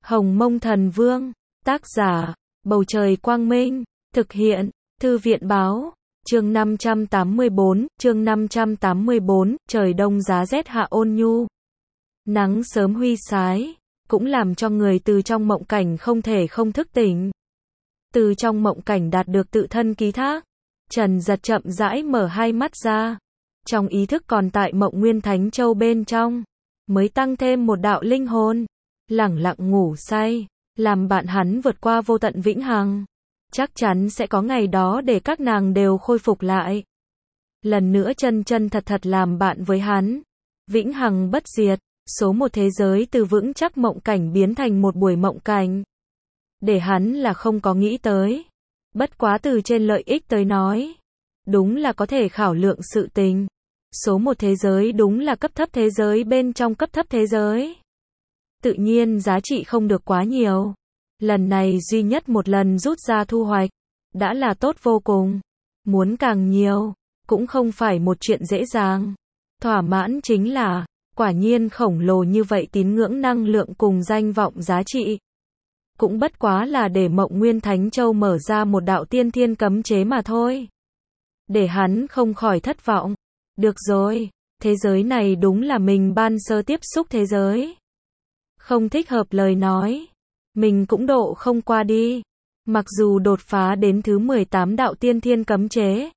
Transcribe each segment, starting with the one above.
Hồng Mông Thần Vương, tác giả, Bầu Trời Quang Minh, thực hiện, Thư viện Báo, chương 584, trời đông giá rét hạ ôn nhu. Nắng sớm huy sái, cũng làm cho người từ trong mộng cảnh không thể không thức tỉnh. Từ trong mộng cảnh đạt được tự thân ký thác, Trần Giật chậm rãi mở hai mắt ra. Trong ý thức còn tại Mộng Nguyên Thánh Châu bên trong, mới tăng thêm một đạo linh hồn, lẳng lặng ngủ say, làm bạn hắn vượt qua vô tận vĩnh hằng. Chắc chắn sẽ có ngày đó để các nàng đều khôi phục lại. Lần nữa chân chân thật thật làm bạn với hắn. Vĩnh hằng bất diệt, số một thế giới từ vững chắc mộng cảnh biến thành một buổi mộng cảnh. Để hắn là không có nghĩ tới. Bất quá từ trên lợi ích tới nói, đúng là có thể khảo lượng sự tình. Số một thế giới đúng là cấp thấp thế giới bên trong cấp thấp thế giới. Tự nhiên giá trị không được quá nhiều. Lần này duy nhất một lần rút ra thu hoạch, đã là tốt vô cùng. Muốn càng nhiều, cũng không phải một chuyện dễ dàng. Thỏa mãn chính là, quả nhiên khổng lồ như vậy tín ngưỡng năng lượng cùng danh vọng giá trị. Cũng bất quá là để Mộng Nguyên Thánh Châu mở ra một đạo tiên thiên cấm chế mà thôi. Để hắn không khỏi thất vọng. Được rồi, thế giới này đúng là mình ban sơ tiếp xúc thế giới. Không thích hợp lời nói, mình cũng độ không qua đi. Mặc dù đột phá đến thứ 18 đạo tiên thiên cấm chế,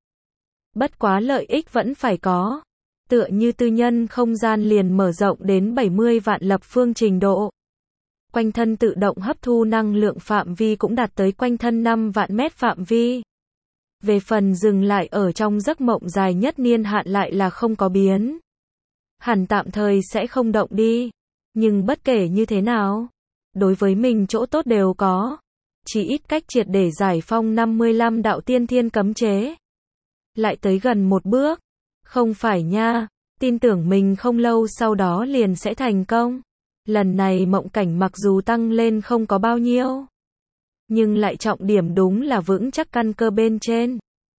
bất quá lợi ích vẫn phải có. Tựa như tư nhân không gian liền mở rộng đến 70 vạn lập phương trình độ. Quanh thân tự động hấp thu năng lượng phạm vi cũng đạt tới quanh thân 5 vạn mét phạm vi. Về phần dừng lại ở trong giấc mộng dài nhất niên hạn lại là không có biến. Hẳn tạm thời sẽ không động đi. Nhưng bất kể như thế nào, đối với mình chỗ tốt đều có. Chỉ ít cách triệt để giải phong 55 đạo tiên thiên cấm chế. Lại tới gần một bước. Không phải nha, tin tưởng mình không lâu sau đó liền sẽ thành công. Lần này mộng cảnh mặc dù tăng lên không có bao nhiêu, nhưng lại trọng điểm đúng là vững chắc căn cơ bên trên.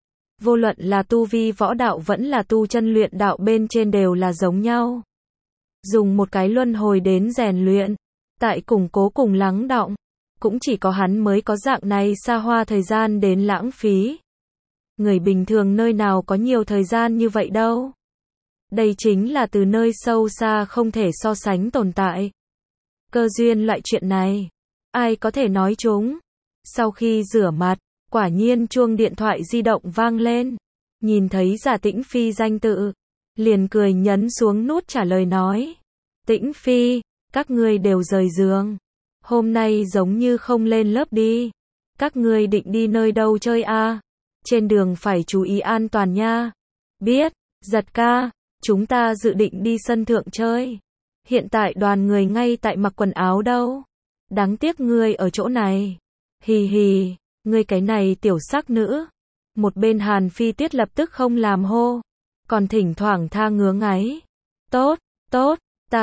Vô luận là tu vi võ đạo vẫn là tu chân luyện đạo bên trên đều là giống nhau. Dùng một cái luân hồi đến rèn luyện, tại củng cố cùng lắng đọng, cũng chỉ có hắn mới có dạng này xa hoa thời gian đến lãng phí. Người bình thường nơi nào có nhiều thời gian như vậy đâu. Đây chính là từ nơi sâu xa không thể so sánh tồn tại. Cơ duyên loại chuyện này, ai có thể nói chúng. Sau khi rửa mặt, quả nhiên chuông điện thoại di động vang lên. Nhìn thấy Giả Tĩnh Phi danh tự, liền cười nhấn xuống nút trả lời nói. Tĩnh Phi, các ngươi đều rời giường. Hôm nay giống như không lên lớp đi. Các ngươi định đi nơi đâu chơi à? Trên đường phải chú ý an toàn nha. Biết, Giật ca, chúng ta dự định đi sân thượng chơi. Hiện tại đoàn người ngay tại mặc quần áo đâu. Đáng tiếc ngươi ở chỗ này. Hì hì, ngươi cái này tiểu sắc nữ. Một bên Hàn Phi Tuyết lập tức không làm hô. Còn thỉnh thoảng tha ngứa ngáy. Tốt, tốt, ta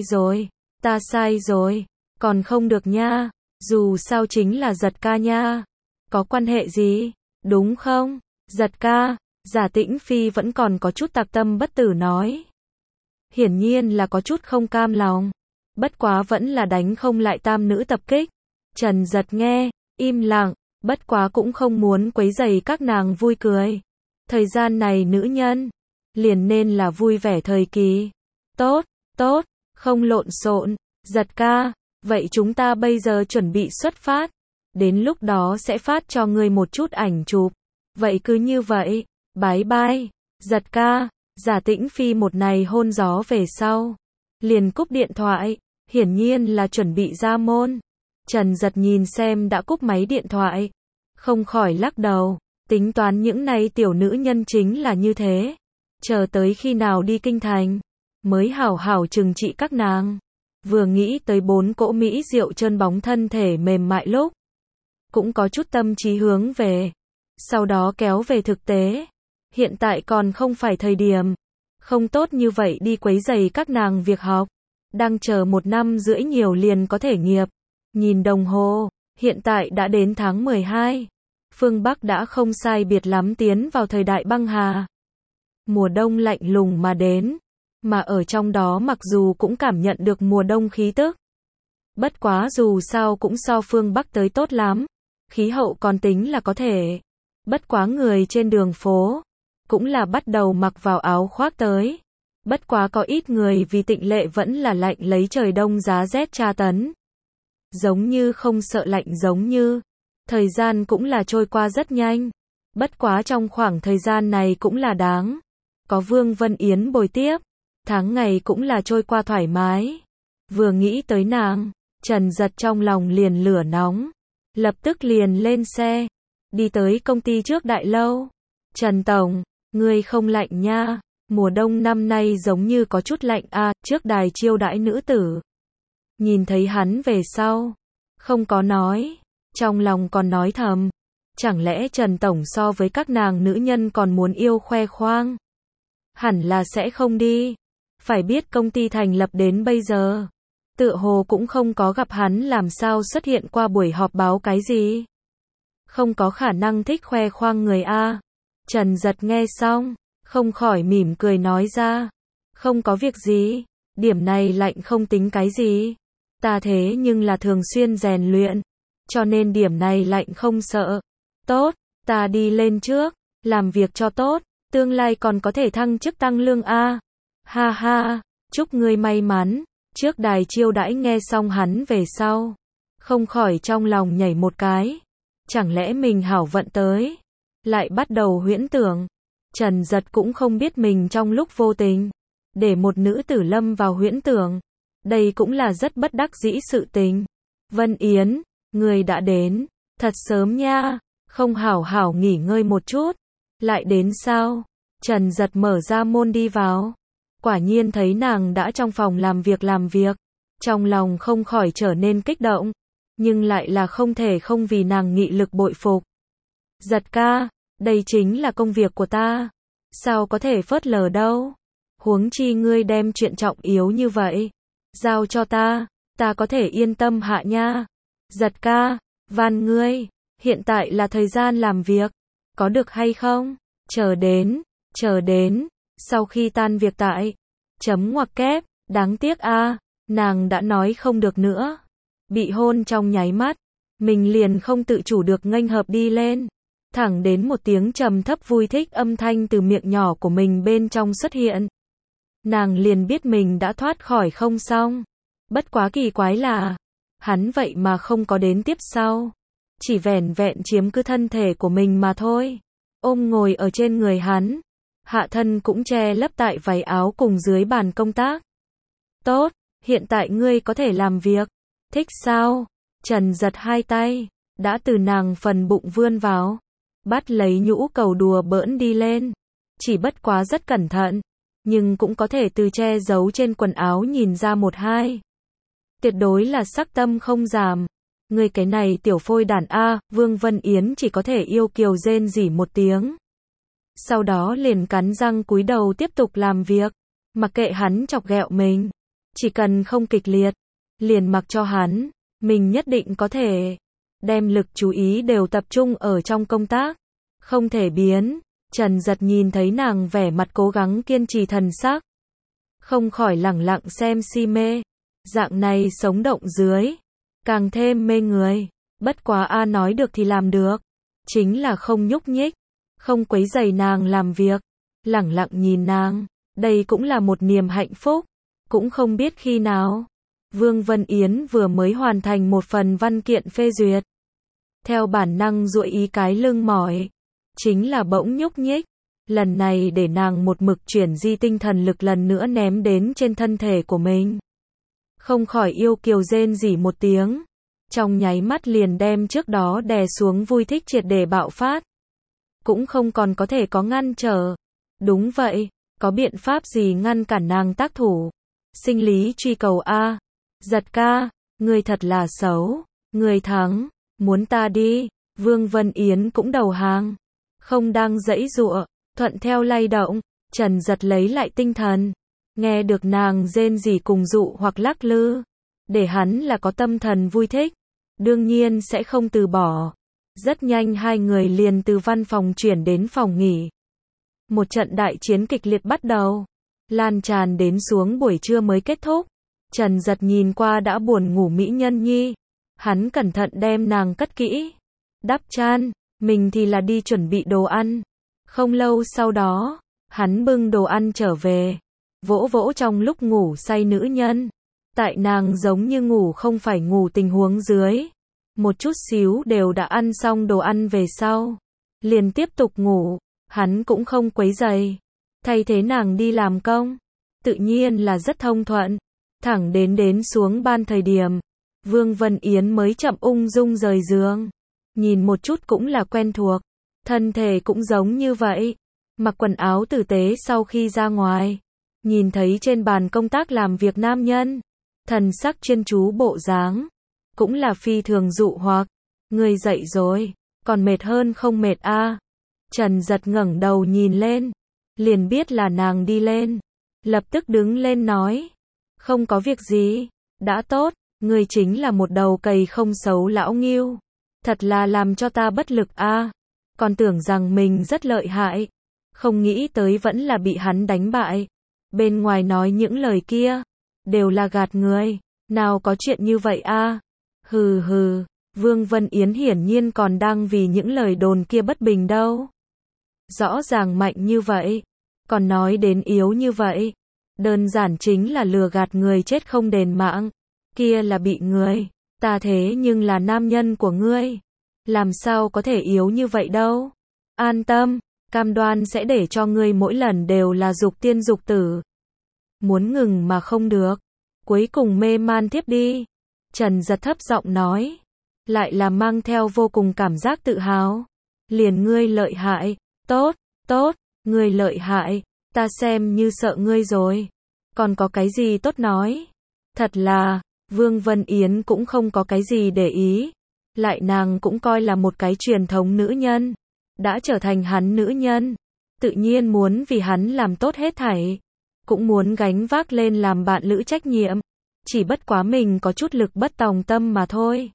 sai rồi. Còn không được nha. Dù sao chính là Giật ca nha. Có quan hệ gì? Đúng không? Giật ca, Giả Tĩnh Phi vẫn còn có chút tạc tâm bất tử nói. Hiển nhiên là có chút không cam lòng. Bất quá vẫn là đánh không lại tam nữ tập kích. Trần Giật nghe, im lặng, bất quá cũng không muốn quấy rầy các nàng vui cười. Thời gian này nữ nhân, liền nên là vui vẻ thời kỳ. Tốt, tốt, không lộn xộn. Giật ca, vậy chúng ta bây giờ chuẩn bị xuất phát. Đến lúc đó sẽ phát cho ngươi một chút ảnh chụp. Vậy cứ như vậy, bye bye. Giật ca, Giả Tĩnh Phi một này hôn gió về sau, liền cúp điện thoại, hiển nhiên là chuẩn bị ra môn. Trần Giật nhìn xem đã cúp máy điện thoại, không khỏi lắc đầu, tính toán những này tiểu nữ nhân chính là như thế. Chờ tới khi nào đi kinh thành, mới hảo hảo trừng trị các nàng. Vừa nghĩ tới 4 cỗ mỹ rượu trơn bóng thân thể mềm mại lúc, cũng có chút tâm trí hướng về. Sau đó kéo về thực tế. Hiện tại còn không phải thời điểm. Không tốt như vậy đi quấy rầy các nàng việc học. Đang chờ 1 năm rưỡi nhiều liền có thể nghiệp. Nhìn đồng hồ, hiện tại đã đến tháng 12. Phương Bắc đã không sai biệt lắm tiến vào thời đại băng hà. Mùa đông lạnh lùng mà đến. Mà ở trong đó mặc dù cũng cảm nhận được mùa đông khí tức, Bất quá dù sao cũng so phương Bắc tới tốt lắm. Khí hậu còn tính là có thể. Bất quá người trên đường phố cũng là bắt đầu mặc vào áo khoác tới. Bất quá có ít người vì Tịnh Lệ vẫn là lạnh lấy trời đông giá rét tra tấn. Giống như không sợ lạnh giống như. Thời gian cũng là trôi qua rất nhanh. Bất quá trong khoảng thời gian này cũng là đáng. Có Vương Vân Yến bồi tiếp. Tháng ngày cũng là trôi qua thoải mái. Vừa nghĩ tới nàng, Trần Giật trong lòng liền lửa nóng. Lập tức liền lên xe. Đi tới công ty trước đại lâu. Trần Tổng, ngươi không lạnh nha. Mùa đông năm nay giống như có chút lạnh a, trước đài chiêu đãi nữ tử. Nhìn thấy hắn về sau. Không có nói. Trong lòng còn nói thầm. Chẳng lẽ Trần Tổng so với các nàng nữ nhân còn muốn yêu khoe khoang? Hẳn là sẽ không đi. Phải biết công ty thành lập đến bây giờ. Tựa hồ cũng không có gặp hắn làm sao xuất hiện qua buổi họp báo cái gì. Không có khả năng thích khoe khoang người a. Trần Giật nghe xong, không khỏi mỉm cười nói ra. Không có việc gì, điểm này lạnh không tính cái gì. Ta thế nhưng là thường xuyên rèn luyện, cho nên điểm này lạnh không sợ. Tốt, ta đi lên trước, làm việc cho tốt, tương lai còn có thể thăng chức tăng lương a. Ha ha, chúc ngươi may mắn. Trước đài chiêu đãi nghe xong hắn về sau, không khỏi trong lòng nhảy một cái. Chẳng lẽ mình hảo vận tới? Lại bắt đầu huyễn tưởng. Trần Giật cũng không biết mình trong lúc vô tình để một nữ tử lâm vào huyễn tưởng. Đây cũng là rất bất đắc dĩ sự tình. Vân Yến, người đã đến, thật sớm nha, không hảo hảo nghỉ ngơi một chút. Lại đến sao? Trần Giật mở ra môn đi vào. Quả nhiên thấy nàng đã trong phòng làm việc. Trong lòng không khỏi trở nên kích động. Nhưng lại là không thể không vì nàng nghị lực bội phục. Giật ca, đây chính là công việc của ta. Sao có thể phớt lờ đâu. Huống chi ngươi đem chuyện trọng yếu như vậy giao cho ta có thể yên tâm hạ nha. Giật ca, van ngươi, hiện tại là thời gian làm việc. Có được hay không? Chờ đến. Sau khi tan việc tại chấm ngoặc kép, đáng tiếc a, nàng đã nói không được nữa. Bị hôn trong nháy mắt, mình liền không tự chủ được nghênh hợp đi lên. Thẳng đến một tiếng trầm thấp vui thích âm thanh từ miệng nhỏ của mình bên trong xuất hiện. Nàng liền biết mình đã thoát khỏi không xong. Bất quá kỳ quái là, hắn vậy mà không có đến tiếp sau. Chỉ vẻn vẹn chiếm cứ thân thể của mình mà thôi. Ôm ngồi ở trên người hắn. Hạ thân cũng che lấp tại váy áo cùng dưới bàn công tác. Tốt, hiện tại ngươi có thể làm việc. Thích sao? Trần Giật hai tay, đã từ nàng phần bụng vươn vào. Bắt lấy nhũ cầu đùa bỡn đi lên. Chỉ bất quá rất cẩn thận. Nhưng cũng có thể từ che giấu trên quần áo nhìn ra một hai. Tuyệt đối là sắc tâm không giảm. Người cái này tiểu phôi đàn a, Vương Vân Yến chỉ có thể yêu kiều rên rỉ một tiếng. Sau đó liền cắn răng cúi đầu tiếp tục làm việc. Mặc kệ hắn chọc ghẹo mình. Chỉ cần không kịch liệt. Liền mặc cho hắn. Mình nhất định có thể đem lực chú ý đều tập trung ở trong công tác. Không thể biến. Trần Giật nhìn thấy nàng vẻ mặt cố gắng kiên trì thần sắc. Không khỏi lẳng lặng xem si mê. Dạng này sống động dưới. Càng thêm mê người. Bất quá a nói được thì làm được. Chính là không nhúc nhích. Không quấy rầy nàng làm việc. Lẳng lặng nhìn nàng. Đây cũng là một niềm hạnh phúc. Cũng không biết khi nào. Vương Vân Yến vừa mới hoàn thành một phần văn kiện phê duyệt. Theo bản năng duỗi ý cái lưng mỏi. Chính là bỗng nhúc nhích. Lần này để nàng một mực chuyển di tinh thần lực lần nữa ném đến trên thân thể của mình. Không khỏi yêu kiều rên rỉ một tiếng. Trong nháy mắt liền đem trước đó đè xuống vui thích triệt để bạo phát. Cũng không còn có thể có ngăn trở. Đúng vậy, có biện pháp gì ngăn cản nàng tác thủ. Sinh lý truy cầu a. Giật ca, ngươi thật là xấu. Ngươi thắng, muốn ta đi. Vương Vân Yến cũng đầu hàng. Không đang giãy giụa, thuận theo lay động. Trần Giật lấy lại tinh thần. Nghe được nàng rên rỉ cùng dụ hoặc lắc lư. Để hắn là có tâm thần vui thích. Đương nhiên sẽ không từ bỏ. Rất nhanh hai người liền từ văn phòng chuyển đến phòng nghỉ. Một trận đại chiến kịch liệt bắt đầu. Lan tràn đến xuống buổi trưa mới kết thúc. Trần Giật nhìn qua đã buồn ngủ mỹ nhân nhi. Hắn cẩn thận đem nàng cất kỹ. Đắp chăn, mình thì là đi chuẩn bị đồ ăn. Không lâu sau đó, hắn bưng đồ ăn trở về. Vỗ vỗ trong lúc ngủ say nữ nhân. Tại nàng giống như ngủ không phải ngủ tình huống dưới. Một chút xíu đều đã ăn xong đồ ăn về sau. Liền tiếp tục ngủ. Hắn cũng không quấy rầy. Thay thế nàng đi làm công. Tự nhiên là rất thông thuận. Thẳng đến xuống ban thời điểm. Vương Vân Yến mới chậm ung dung rời giường. Nhìn một chút cũng là quen thuộc. Thân thể cũng giống như vậy. Mặc quần áo tử tế sau khi ra ngoài. Nhìn thấy trên bàn công tác làm việc nam nhân. Thần sắc chuyên chú bộ dáng. Cũng là phi thường dụ hoặc. Người dậy rồi. Còn mệt hơn không mệt a? Trần Giật ngẩng đầu nhìn lên. Liền biết là nàng đi lên. Lập tức đứng lên nói. Không có việc gì. Đã tốt. Người chính là một đầu cầy không xấu lão nghiêu. Thật là làm cho ta bất lực a. Còn tưởng rằng mình rất lợi hại. Không nghĩ tới vẫn là bị hắn đánh bại. Bên ngoài nói những lời kia. Đều là gạt người. Nào có chuyện như vậy a? Hừ hừ. Vương Vân Yến hiển nhiên còn đang vì những lời đồn kia bất bình đâu. Rõ ràng mạnh như vậy. Còn nói đến yếu như vậy. Đơn giản chính là lừa gạt người chết không đền mạng. Kia là bị người. Ta thế nhưng là nam nhân của ngươi. Làm sao có thể yếu như vậy đâu. An tâm. Cam đoan sẽ để cho ngươi mỗi lần đều là dục tiên dục tử. Muốn ngừng mà không được. Cuối cùng mê man thiếp đi. Trần Giật thấp giọng nói. Lại là mang theo vô cùng cảm giác tự hào. Liền ngươi lợi hại. Tốt, tốt, ngươi lợi hại. Ta xem như sợ ngươi rồi. Còn có cái gì tốt nói. Thật là, Vương Vân Yến cũng không có cái gì để ý. Lại nàng cũng coi là một cái truyền thống nữ nhân. Đã trở thành hắn nữ nhân. Tự nhiên muốn vì hắn làm tốt hết thảy. Cũng muốn gánh vác lên làm bạn lữ trách nhiệm. Chỉ bất quá mình có chút lực bất tòng tâm mà thôi.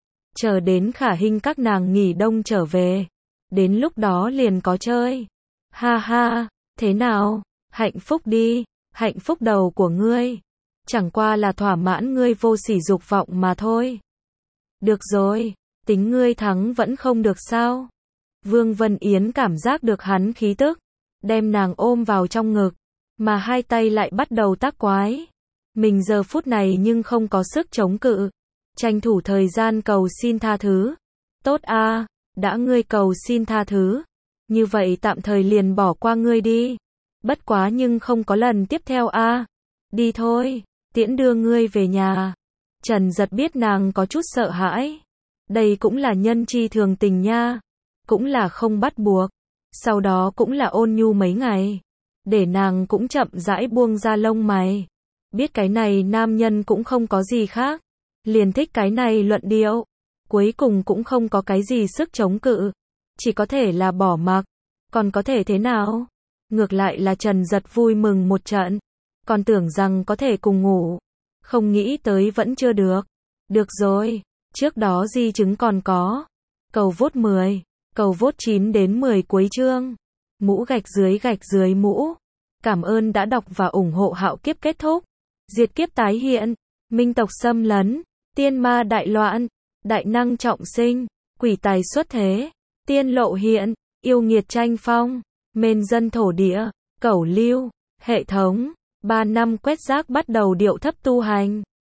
Chờ đến Khả Hinh các nàng nghỉ đông trở về. Đến lúc đó liền có chơi. Ha ha, thế nào? Hạnh phúc đi. Hạnh phúc đầu của ngươi. Chẳng qua là thỏa mãn ngươi vô sỉ dục vọng mà thôi. Được rồi, tính ngươi thắng vẫn không được sao? Vương Vân Yến cảm giác được hắn khí tức. Đem nàng ôm vào trong ngực. Mà hai tay lại bắt đầu tác quái. Mình giờ phút này nhưng không có sức chống cự. Tranh thủ thời gian cầu xin tha thứ. Tốt a, đã ngươi cầu xin tha thứ. Như vậy tạm thời liền bỏ qua ngươi đi. Bất quá nhưng không có lần tiếp theo a. Đi thôi, tiễn đưa ngươi về nhà. Trần Giật biết nàng có chút sợ hãi. Đây cũng là nhân chi thường tình nha. Cũng là không bắt buộc. Sau đó cũng là ôn nhu mấy ngày. Để nàng cũng chậm rãi buông ra lông mày. Biết cái này nam nhân cũng không có gì khác. Liền thích cái này luận điệu. Cuối cùng cũng không có cái gì sức chống cự. Chỉ có thể là bỏ mặc. Còn có thể thế nào? Ngược lại là Trần Giật vui mừng một trận. Còn tưởng rằng có thể cùng ngủ. Không nghĩ tới vẫn chưa được. Được rồi. Trước đó di chứng còn có. Cầu vote 10. Cầu vote 9 đến 10 cuối chương. Mũ gạch dưới mũ. Cảm ơn đã đọc và ủng hộ Hạo Kiếp kết thúc. Diệt kiếp tái hiện. Minh tộc xâm lấn. Tiên ma đại loạn. Đại năng trọng sinh. Quỷ tài xuất thế. Tiên lộ hiện. Yêu nghiệt tranh phong. Mên dân thổ địa. Cẩu lưu. Hệ thống. 3 năm quét rác bắt đầu điệu thấp tu hành.